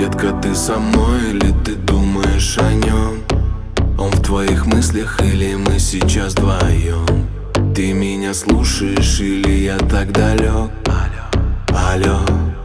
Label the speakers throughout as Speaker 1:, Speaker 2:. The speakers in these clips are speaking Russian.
Speaker 1: Детка, ты со мной или ты думаешь о нем? Он в твоих мыслях или мы сейчас вдвоем? Ты меня слушаешь или я так далек? Алло,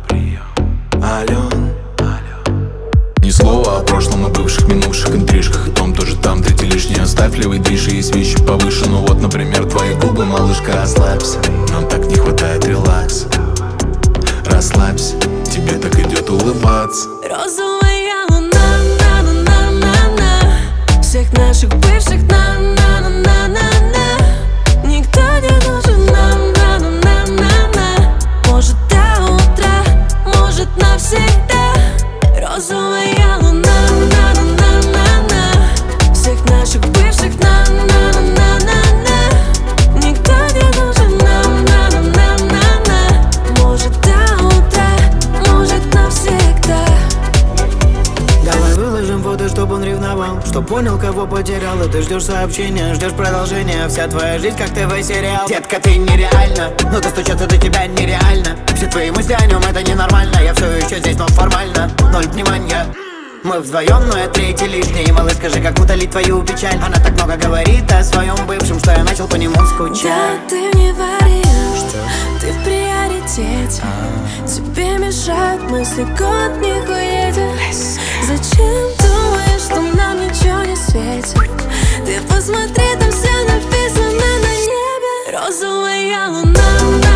Speaker 1: Ален. Ни слова о прошлом, о бывших, минувших интрижках. И том тоже там, третий лишний оставь, левый движ. И есть вещи повыше, ну вот, например, твои губы, малышка, расслабься. Нам так не хватает релакса. Расслабься, тебе так идет улыбаться.
Speaker 2: Розовая луна, на-на-на-на-на. Всех наших бывших, на-на-на-на-на-на. Никто не нужен нам, на-на-на-на-на. Может до утра, может навсегда. Розовая луна, на-на-на-на-на. Всех наших бывших, на-на-на-на-на-на. Никто не нужен нам, на-на-на-на-на. Может до утра, может навсегда.
Speaker 3: Давай выложим фото, чтоб он ревновал, чтоб понял, кого потерял. И ты ждешь сообщения, ждешь продолжения. Вся твоя жизнь как ТВ-сериал. Детка, ты нереальна, но достучаться до тебя нереально. Все твои мысли о нем, это ненормально. Я все еще здесь, но формально ноль внимания. Мы вдвоем, но я третий лишний. Малыш, скажи, как утолить твою печаль. Она так много говорит о своем бывшем, что я начал по нему скучать.
Speaker 2: Да, ты не вариант, ты в приоритете. Тебе мешают мысли, год в них уедет. Зачем думаешь, что нам ничего не светит? Ты посмотри, там все написано на небе. Розовая луна.